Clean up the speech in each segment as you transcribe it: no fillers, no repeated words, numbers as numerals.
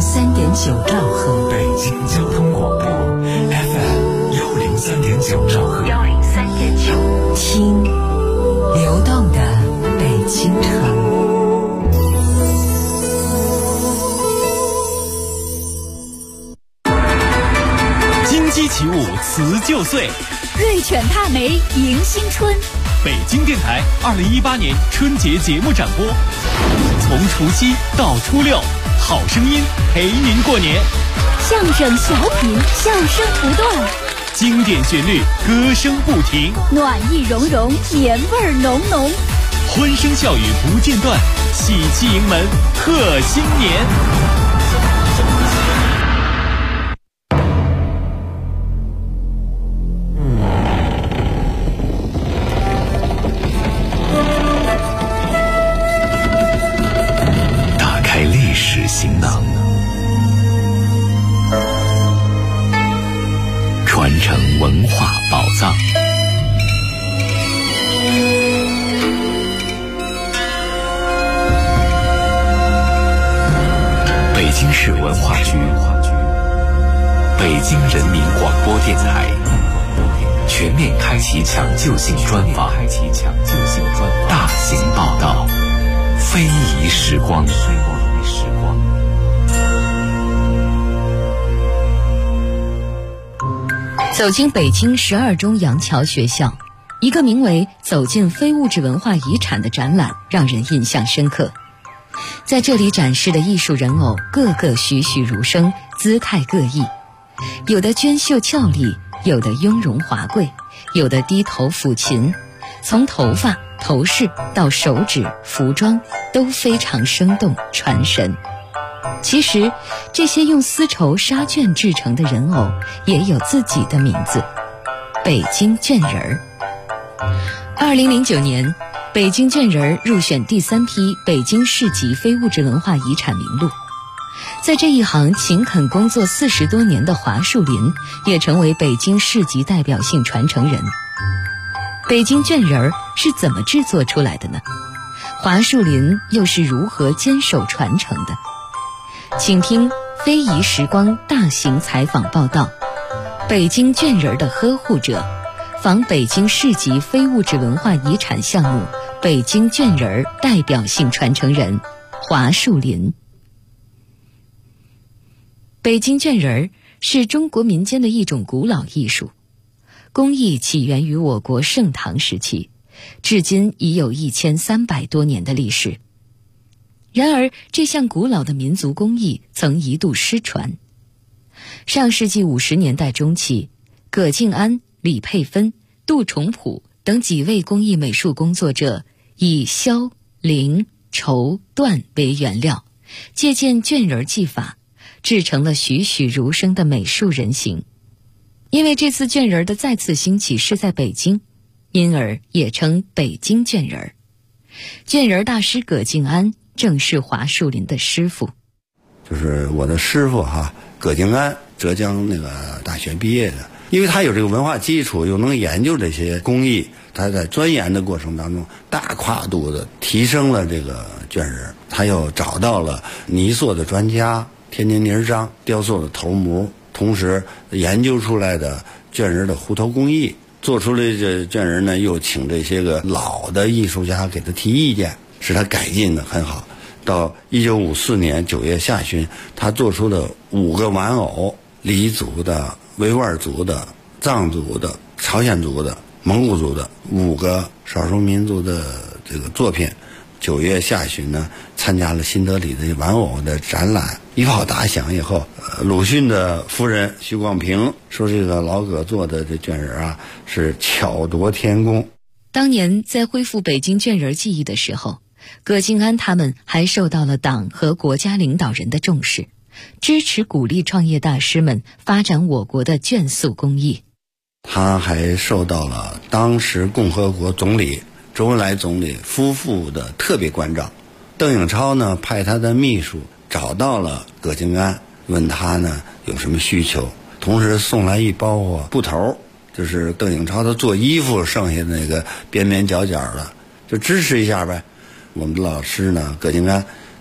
103.9兆赫， 北京交通广播 FM 103.9兆赫 103.9，听流动的北京城。 金鸡起舞辞旧岁， 瑞犬踏梅迎新春。 北京电台2018年春节节目展播，从除夕到初六，好声音陪您过年。 相声小品，笑声不断， 经典旋律，歌声不停， 暖意融融，年味浓浓， 欢声笑语不间断，喜气迎门贺新年。 行囊，传承文化宝藏。北京市文化局、北京人民广播电台全面开启抢救性专访，大型报道，非遗时光。 走进北京12中洋桥学校，一个名为“走进非物质文化遗产”的展览让人印象深刻。在这里展示的艺术人偶个个栩栩如生，姿态各异，有的娟秀俏丽，有的雍容华贵，有的低头抚琴，从头发、头饰到手指、服装都非常生动传神。其实这些用丝绸纱绢制成的人偶也有自己的名字，北京绢人儿。2009年，北京绢人儿入选第3批北京市级非物质文化遗产名录。在这一行勤恳工作40多年的华树林也成为北京市级代表性传承人。北京绢人儿是怎么制作出来的呢？华树林又是如何坚守传承的？请听非遗时光大型采访报道，北京绢人的呵护者，访北京市级非物质文化遗产项目北京绢人代表性传承人华树林。北京绢人是中国民间的一种古老艺术，工艺起源于我国盛唐时期，至今已有1300多年的历史。然而，这项古老的民族工艺曾一度失传。上世纪50年代中期，葛敬安、李佩芬、杜重普等几位工艺美术工作者以绡、绫、绸、缎为原料，借鉴绢人技法，制成了栩栩如生的美术人形。因为这次绢人的再次兴起是在北京，因而也称北京绢人。绢人大师葛敬安正是华树林的师傅， 就是我的师傅葛敬安，浙江那个大学毕业的。因为他有这个文化基础，又能研究这些工艺，他在钻研的过程当中大跨度的提升了这个绢人。他又找到了泥塑的专家，天津泥章雕塑的头模，同时研究出来的绢人的糊头工艺，做出来这绢人呢，又请这些个老的艺术家给他提意见，使他改进的很好。到1954年9月下旬，他做出的5个玩偶，黎族的、维吾尔族的、藏族的、朝鲜族的、蒙古族的5个少数民族的这个作品。9月下旬呢，参加了新德里的玩偶的展览，一炮打响以后，鲁迅的夫人徐广平说，这个老葛做的这绢人是巧夺天工。 当年在恢复北京绢人技艺的时候，葛敬安他们还受到了党和国家领导人的重视，支持鼓励创业大师们发展我国的绢塑工艺。 他还受到了当时共和国总理周恩来总理夫妇的特别关照。邓颖超呢，派他的秘书找到了葛敬安，问他呢有什么需求，同时送来一包布头，就是邓颖超他做衣服剩下的那个边边角角的，就支持一下呗。我们的老师呢，葛敬安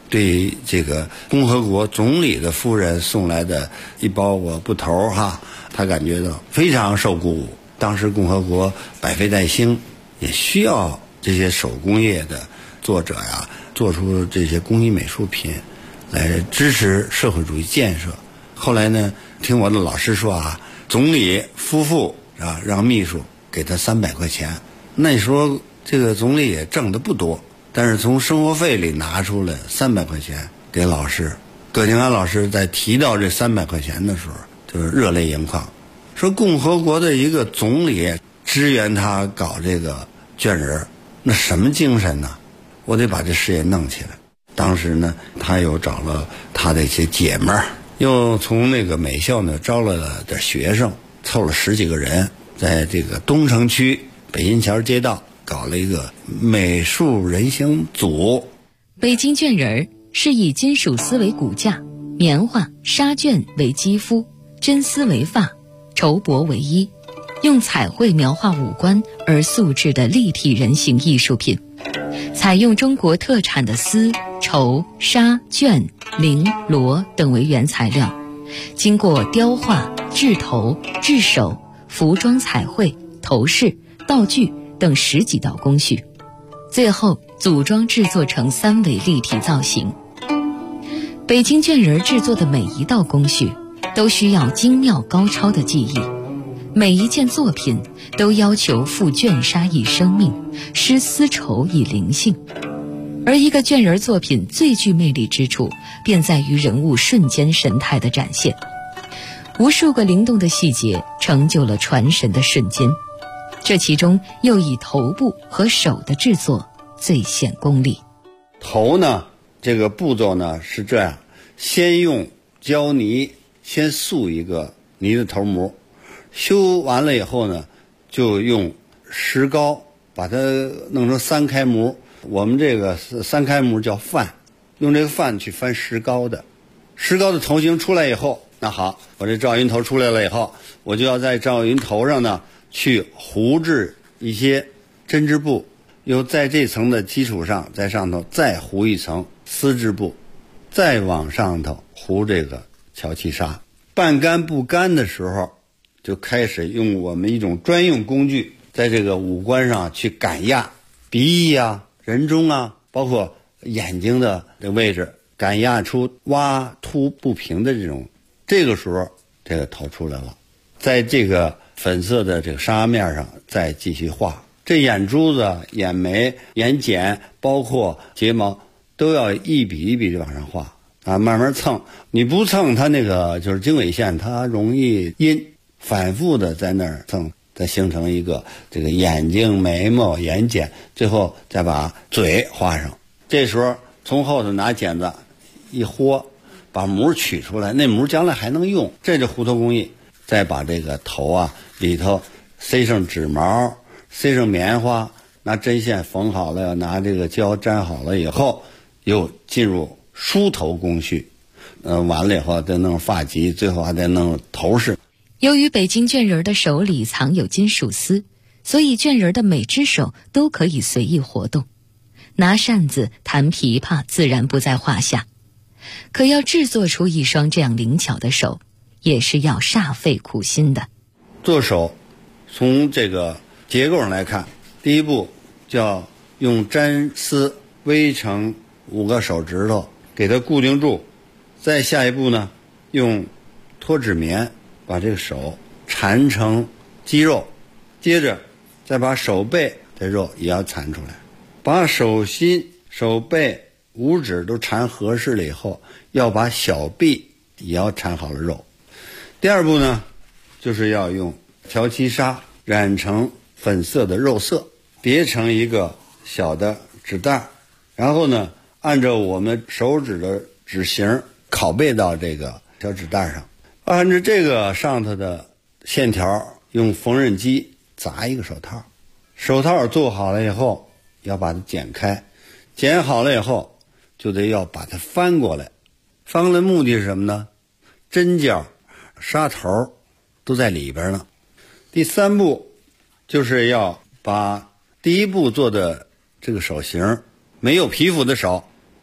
对这个共和国总理的夫人送来的一包布头他感觉到非常受鼓舞。当时共和国百废待兴，也需要这些手工业的作者做出这些工艺美术品来支持社会主义建设。后来呢，听我的老师说总理夫妇让秘书给他300块钱。那时候这个总理也挣得不多，但是从生活费里拿出了300块钱给老师。葛景安老师在提到这300块钱的时候，就是热泪盈眶，说共和国的一个总理支援他搞这个卷人，那什么精神呢？我得把这事业弄起来。当时呢，他又找了他的一些姐们儿，又从那个美校呢招了点学生，凑了10几个人，在这个东城区北新桥街道搞了一个美术人形组。 北京卷人是以金属丝为骨架，棉花、纱绢为肌肤，真丝为发，绸帛为衣，用彩绘描画五官而塑制的立体人形艺术品。采用中国特产的丝、绸、纱、绢、绫、罗等为原材料，经过雕画、制头、制手、服装彩绘、头饰、道具等10几道工序，最后组装制作成3维立体造型。北京卷人制作的每一道工序都需要精妙高超的技艺，每一件作品都要求赋卷纱以生命，施丝绸以灵性。而一个卷人作品最具魅力之处，便在于人物瞬间神态的展现。无数个灵动的细节成就了传神的瞬间，这其中又以头部和手的制作最显功力。 头呢，这个步骤呢是这样，先用胶泥先塑一个泥的头模，修完了以后呢，就用石膏把它弄成3开模。我们这个3开模叫范，用这个范去翻石膏的。石膏的头型出来以后，那好，我这赵云头出来了以后，我就要在赵云头上呢去糊制一些针织布，又在这层的基础上，在上头再糊一层丝织布，再往上头糊这个乔其纱。半干不干的时候，就开始用我们一种专用工具，在这个五官上去赶压，鼻翼人中包括眼睛的这位置，赶压出洼凸不平的这个时候这个头出来了。在这个粉色的这个纱面上再继续画，这眼珠子、眼眉、眼睑包括睫毛都要一笔一笔的往上画慢慢蹭。你不蹭它那个就是经纬线，它容易阴，反复的在那儿蹭，再形成一个这个眼睛、眉毛、眼睑，最后再把嘴画上。这时候从后头拿剪子一豁，把模取出来，那模将来还能用，这就糊头工艺。再把这个头里头塞上纸毛，塞上棉花，拿针线缝好了，拿这个胶粘好了以后，又进入梳头工序。完了以后再弄发髻，最后还得弄头饰。 由于北京卷人的手里藏有金属丝，所以卷人的每只手都可以随意活动，拿扇子、弹琵琶自然不在话下。可要制作出一双这样灵巧的手，也是要煞费苦心的。 做手从这个结构上来看，第一步叫用粘丝围成5个手指头给它固定住，再下一步呢，用脱脂棉把这个手缠成肌肉，接着再把手背的肉也要缠出来，把手心、手背、五指都缠合适了以后，要把小臂也要缠好了肉。第二步呢，就是要用乔其纱染成粉色的肉色，别成一个小的纸袋，然后呢，按照我们手指的指型拷贝到这个小纸袋上，按照这个上头的线条，用缝纫机砸一个手套。手套做好了以后，要把它剪开，剪好了以后，就得要把它翻过来。翻过来目的是什么呢？针脚、纱头都在里边呢。第3步就是要把第一步做的这个手型，没有皮肤的手，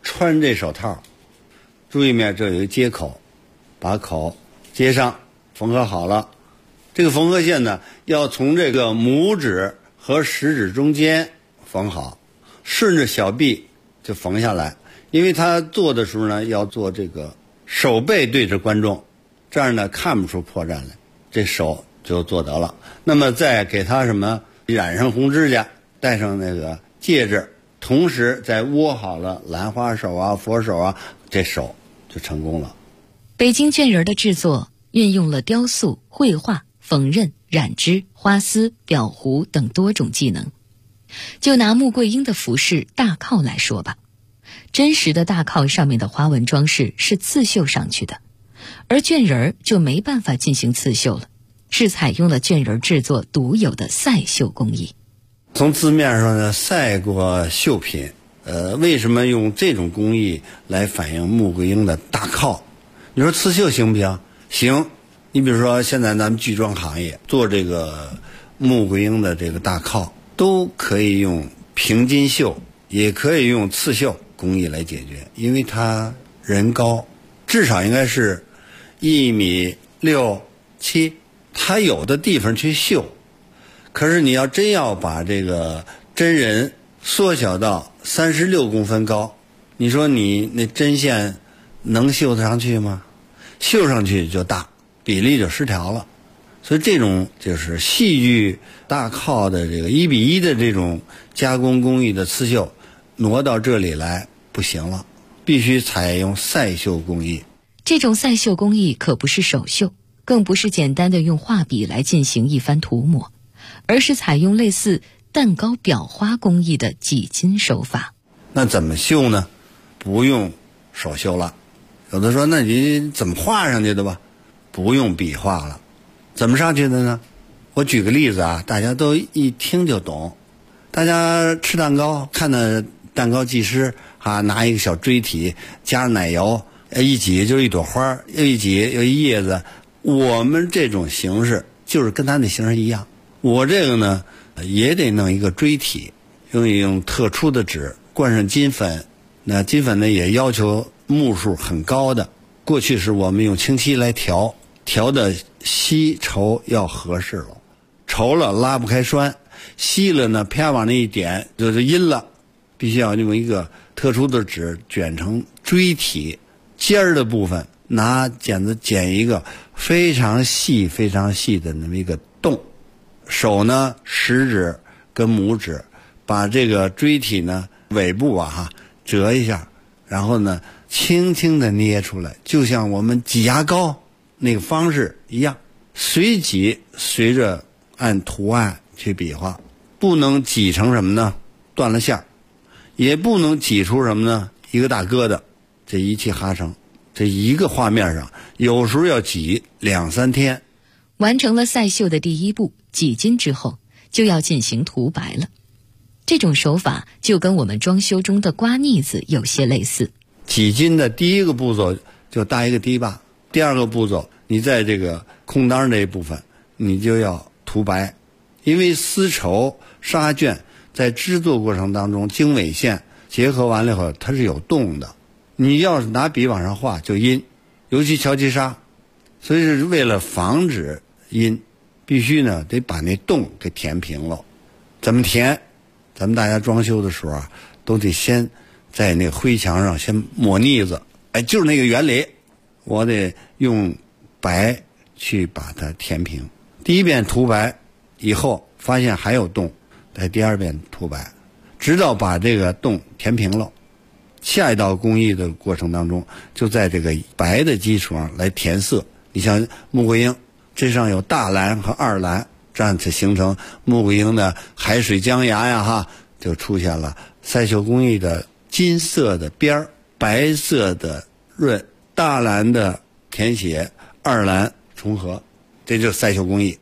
穿这手套，注意面这有一个接口，把口接上，缝合好了。这个缝合线呢，要从这个拇指和食指中间缝好，顺着小臂就缝下来。因为他做的时候呢，要做这个手背对着观众，这样呢看不出破绽来，这手就做得了。那么再给他什么染上红指甲，戴上那个戒指，同时再窝好了兰花手啊、佛手啊，这手就成功了。 北京绢人的制作运用了雕塑、绘画、缝纫、染织、花丝、裱糊等多种技能。就拿穆桂英的服饰大靠来说吧，真实的大靠上面的花纹装饰是刺绣上去的，而绢人就没办法进行刺绣了，是采用了绢人制作独有的赛绣工艺。 从字面上呢，赛过绣品，为什么用这种工艺来反映穆桂英的大靠？你说刺绣行不行？行。你比如说现在咱们剧装行业做这个穆桂英的这个大靠，都可以用平金绣，也可以用刺绣工艺来解决，因为它人高，至少应该是1.6、7米，它有的地方去绣。可是你要真要把这个真人缩小到36公分高，你说你那针线能绣得上去吗？绣上去就大，比例就失调了。所以这种就是戏剧大靠的这个1:1的这种加工工艺的刺绣，挪到这里来不行了，必须采用赛绣工艺。 这种赛绣工艺可不是手绣，更不是简单的用画笔来进行一番涂抹，而是采用类似蛋糕裱花工艺的几金手法。 那怎么绣呢？不用手绣了。有的说那你怎么画上去的吧？不用笔画了。怎么上去的呢？我举个例子啊，大家都一听就懂。大家吃蛋糕，看到蛋糕技师啊，拿一个小锥体加上奶油，一挤就是一朵花，又一挤又一叶子。我们这种形式就是跟他那形式一样。我这个呢也得弄一个锥体，用特殊的纸灌上金粉，那金粉呢也要求目数很高的。过去是我们用清漆来调的稀稠要合适了，稠了拉不开栓，稀了呢啪往那一点就是阴了，必须要用一个特殊的纸卷成锥体，尖儿的部分拿剪子剪一个非常细非常细的那么一个洞，手呢食指跟拇指把这个锥体呢尾部折一下，然后呢轻轻的捏出来，就像我们挤牙膏那个方式一样，随挤随着按图案去比划，不能挤成什么呢？断了线，也不能挤出什么呢？一个大疙瘩。这一气哈成，这一个画面上有时候要挤2、3天。 完成了赛绣的第一步挤金之后，就要进行涂白了。这种手法就跟我们装修中的刮腻子有些类似。 挤金的第一个步骤就搭一个堤坝，第二个步骤你在这个空当这一部分你就要涂白，因为丝绸纱绢在制作过程当中经纬线结合完了以后它是有洞的，你要是拿笔往上画就阴，尤其乔其纱，所以是为了防止阴，必须呢得把那洞给填平了。怎么填？咱们大家装修的时候都得先在那个灰墙上先抹腻子，就是那个原理，我得用白去把它填平。第一遍涂白以后发现还有洞，在第二遍涂白，直到把这个洞填平了。下一道工艺的过程当中，就在这个白的基础上来填色。你像穆桂英，这上有大蓝和二蓝，这样才形成穆桂英的海水江崖就出现了赛绣工艺的金色的边儿，白色的润，大蓝的填写，二蓝重合，这就是赛绣工艺。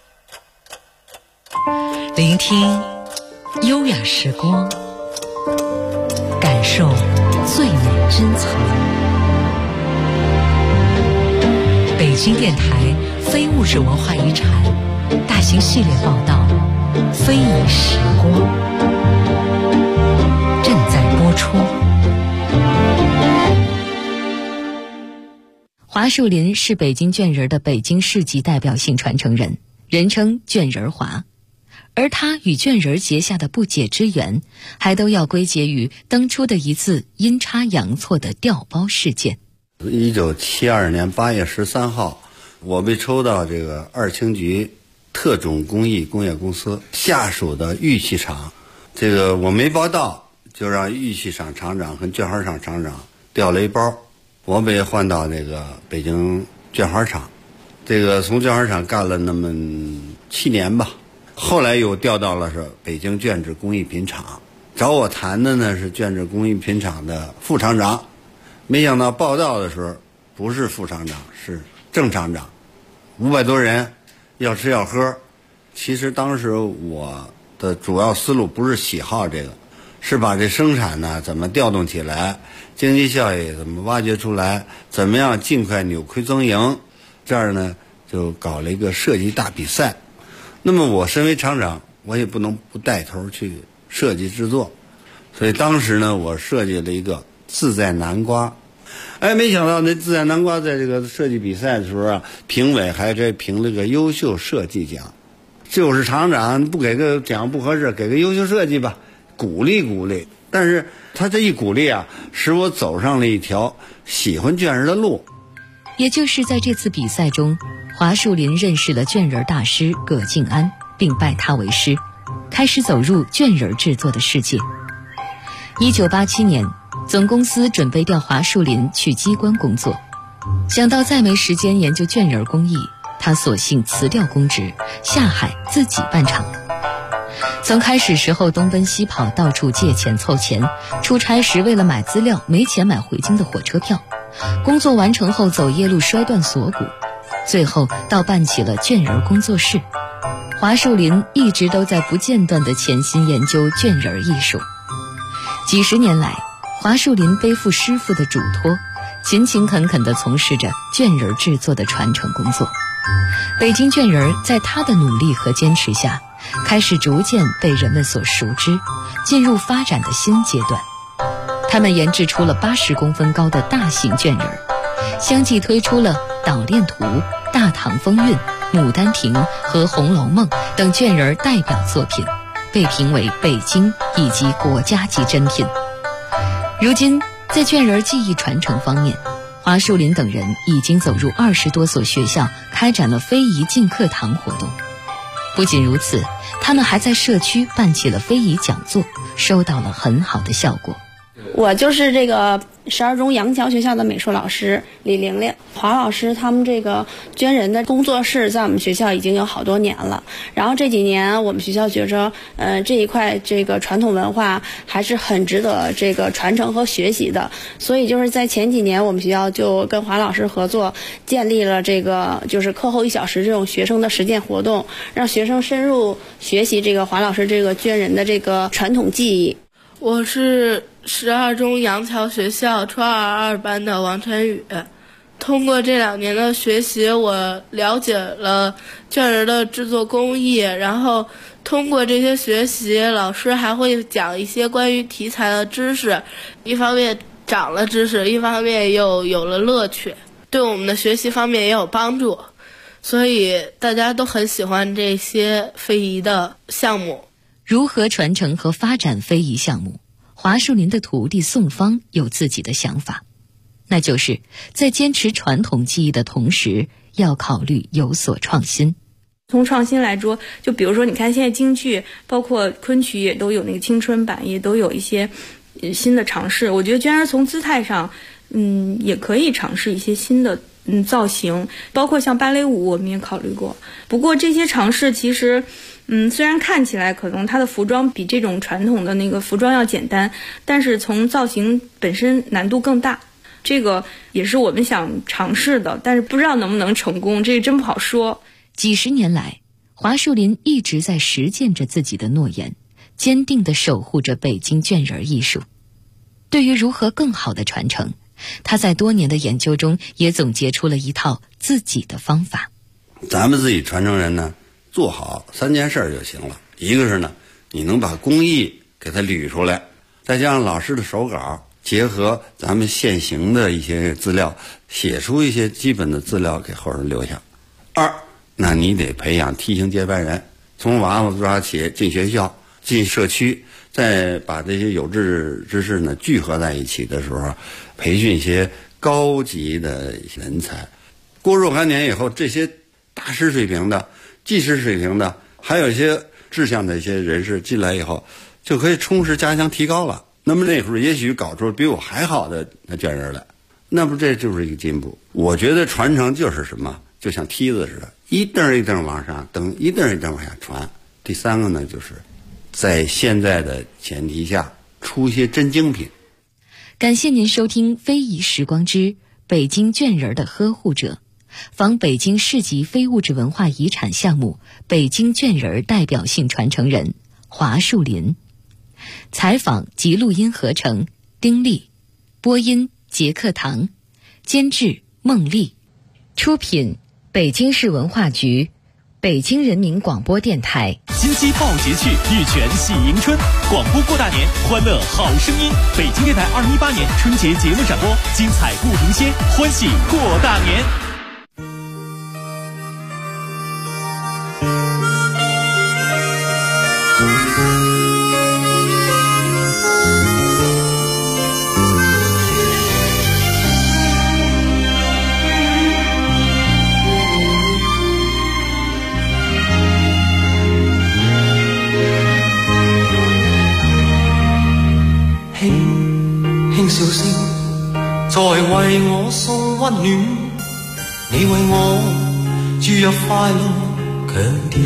聆听优雅时光，感受最美珍藏。北京电台非物质文化遗产大型系列报道《非遗时光》正在播出。 华树林是北京卷人的北京市级代表性传承人，人称卷人华。而他与卷人结下的不解之缘，还都要归结于当初的一次阴差阳错的调包事件。 1972年8月13号，我被抽到这个二轻局特种工艺工业公司下属的玉器厂，这个我没报到，就让玉器厂厂长和卷花厂厂长调了一包，我被换到这个北京卷花厂，这个从卷花厂干了那么7年吧。后来又调到了是北京卷制工艺品厂，找我谈的呢是卷制工艺品厂的副厂长，没想到报道的时候不是副厂长，是正厂长，500多人，要吃要喝。其实当时我的主要思路不是喜好这个，是把这生产呢怎么调动起来，经济效益怎么挖掘出来，怎么样尽快扭亏增盈。这儿呢就搞了一个设计大比赛。那么我身为厂长，我也不能不带头去设计制作，所以当时呢我设计了一个自在南瓜。没想到那自在南瓜在这个设计比赛的时候啊，评委还给评了个优秀设计奖。就是厂长不给个奖不合适，给个优秀设计吧，鼓励鼓励。但是他这一鼓励啊，使我走上了一条喜欢卷人的路。 也就是在这次比赛中，华树林认识了卷人大师葛静安，并拜他为师，开始走入卷人制作的世界。1987年，总公司准备调华树林去机关工作，想到再没时间研究卷人工艺，他索性辞掉公职，下海自己办厂。从开始时候东奔西跑，到处借钱凑钱，出差时为了买资料没钱买回京的火车票，工作完成后走夜路摔断锁骨，最后到办起了卷人工作室。华树林一直都在不间断地潜心研究卷人艺术。几十年来，华树林背负师傅的嘱托，勤勤恳恳地从事着卷人制作的传承工作。北京卷人在他的努力和坚持下，开始逐渐被人们所熟知，进入发展的新阶段。他们研制出了80公分高的大型卷人，相继推出了《捣练图》《大唐风韵》《牡丹亭》和《红楼梦》等卷人代表作品，被评为北京以及国家级珍品。如今，在卷人技艺传承方面，华树林等人已经走入20多所学校，开展了非遗进课堂活动。不仅如此，他们还在社区办起了非遗讲座，收到了很好的效果。 我就是这个12中杨桥学校的美术老师李玲玲。华老师他们这个捐人的工作室在我们学校已经有好多年了，然后这几年我们学校觉着这一块这个传统文化还是很值得这个传承和学习的，所以就是在前几年我们学校就跟华老师合作，建立了这个就是课后1小时这种学生的实践活动，让学生深入学习这个华老师这个捐人的这个传统技艺。 我是12中杨桥学校初二2班的王晨宇。通过这2年的学习，我了解了卷人的制作工艺，然后通过这些学习，老师还会讲一些关于题材的知识，一方面长了知识，一方面又有了乐趣，对我们的学习方面也有帮助，所以大家都很喜欢这些非遗的项目。 如何传承和发展非遗项目，华树林的徒弟宋芳有自己的想法，那就是在坚持传统技艺的同时，要考虑有所创新。 从创新来说，就比如说你看现在京剧包括昆曲也都有那个青春版，也都有一些新的尝试。我觉得居然从姿态上也可以尝试一些新的造型，包括像芭蕾舞我们也考虑过。不过这些尝试其实虽然看起来可能它的服装比这种传统的那个服装要简单，但是从造型本身难度更大，这个也是我们想尝试的，但是不知道能不能成功，这个真不好说。 几十年来，华树林一直在实践着自己的诺言，坚定地守护着北京卷人艺术。对于如何更好地传承，他在多年的研究中也总结出了一套自己的方法。 咱们自己传承人呢，做好3件事就行了。一个是呢，你能把工艺给它捋出来，再加上老师的手稿， 结合咱们现行的一些资料，写出一些基本的资料给后人留下。二，那你得培养梯形接班人，从娃娃抓起，进学校，进社区，再把这些有志之士呢聚合在一起的时候，培训一些高级的人才。过若干年以后，这些大师水平的、技师水平的，还有一些志向的一些人士进来以后，就可以充实家乡提高了。那么那时候也许搞出比我还好的卷人来，那不这就是一个进步。我觉得传承就是什么，就像梯子似的，一蹬一蹬往上蹬，一蹬一蹬往下传。第三个呢，就是在现在的前提下出一些真精品。 感谢您收听非遗时光之北京卷人的呵护者，访北京市级非物质文化遗产项目北京卷人代表性传承人华树林。采访及录音合成丁力，播音杰克堂，监制孟丽，出品北京市文化局，北京人民广播电台。 金鸡报节趣，玉泉喜迎春，广播过大年，欢乐好声音。北京电台2018年春节节目展播，精彩不停歇，欢喜过大年。 笑聲在為我送溫暖，你為我注入快樂強電。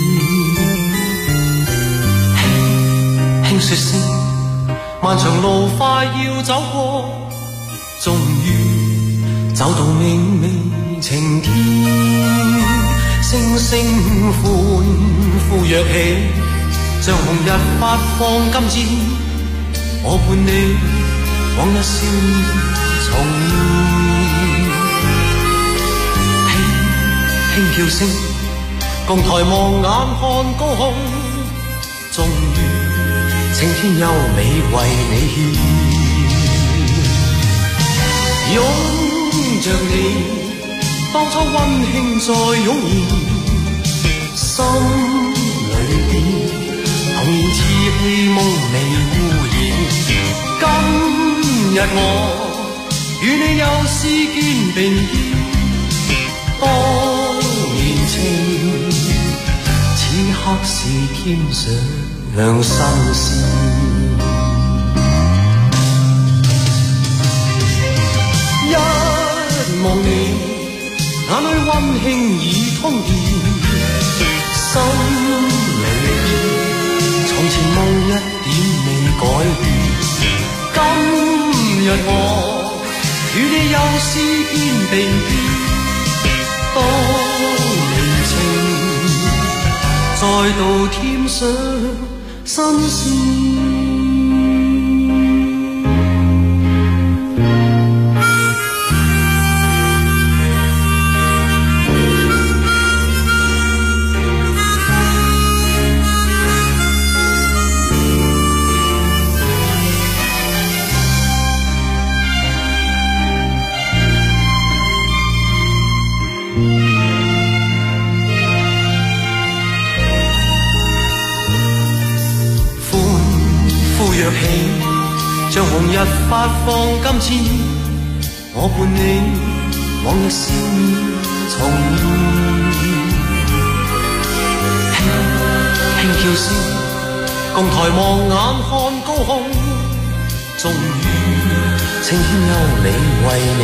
輕輕說聲，漫長路快要走過，終於走到明媚晴天。聲聲歡呼躍起，像紅日發放金箭，我伴你往日少年重現，輕輕叫聲，共抬望眼看高空，終於青天優美為你獻。擁着你，當初溫馨再湧現，心裏邊童年稚氣夢未污染。今日我與你又是肩並肩，當年情，此刻是添上新鮮。一望你，眼裏溫馨已通電，心裏從前夢一點未改變。今日我與你又是肩並肩，當年情再度添上新鮮。像紅日發放金箭，我伴你往日少年重現。輕輕叫聲，共抬望眼看高空，終於青天優美為你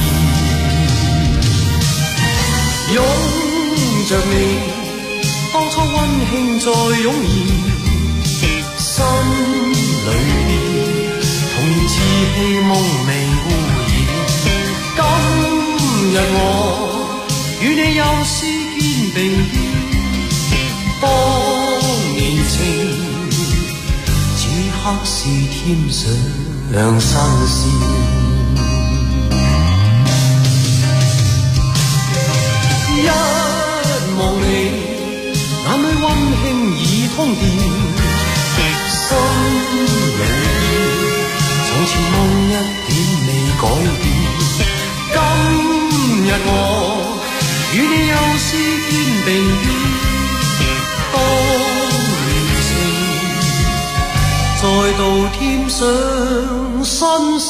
獻。擁着你，當初溫馨再湧現，心裏邊童年稚氣夢未污染。今日我與你又是肩並肩，當年情，此刻是添上新鮮。一望你，眼裏溫馨已通電，心裏從前夢一點未改變。今日我與你又試肩並肩，當年情再度添上新鮮。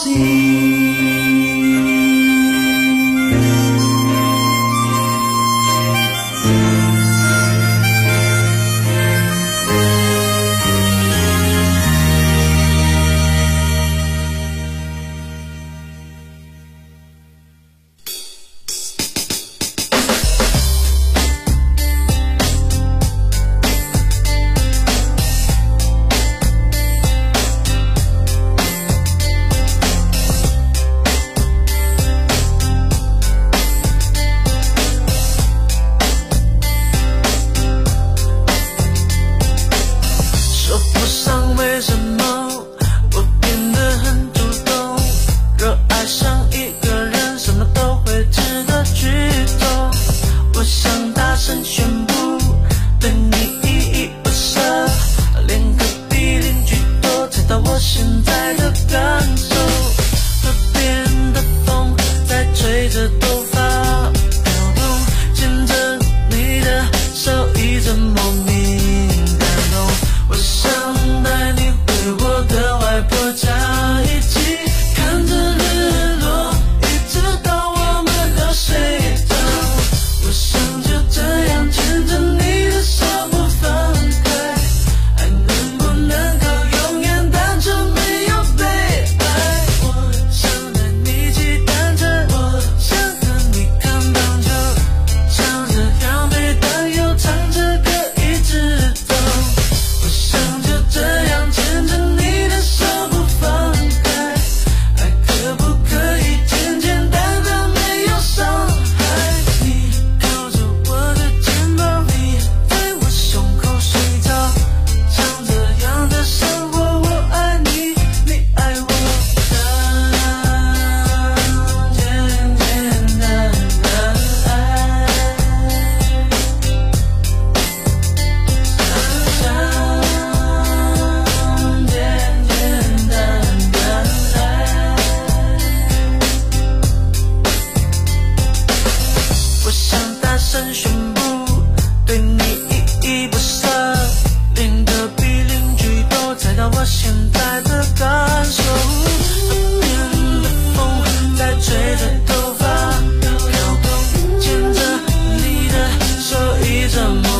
这么